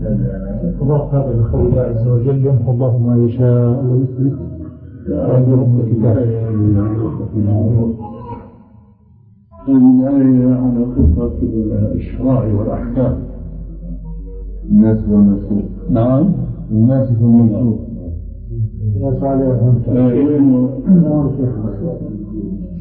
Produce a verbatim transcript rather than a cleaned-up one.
الله هذا لقول الله عز وجل يمحو الله ما يشاء ويثبت ويرد كتابه. هذه الآية على خطة الإشراع والأحكام الناس والنسوخ. نعم الناس والنسوخ. الناس عليهم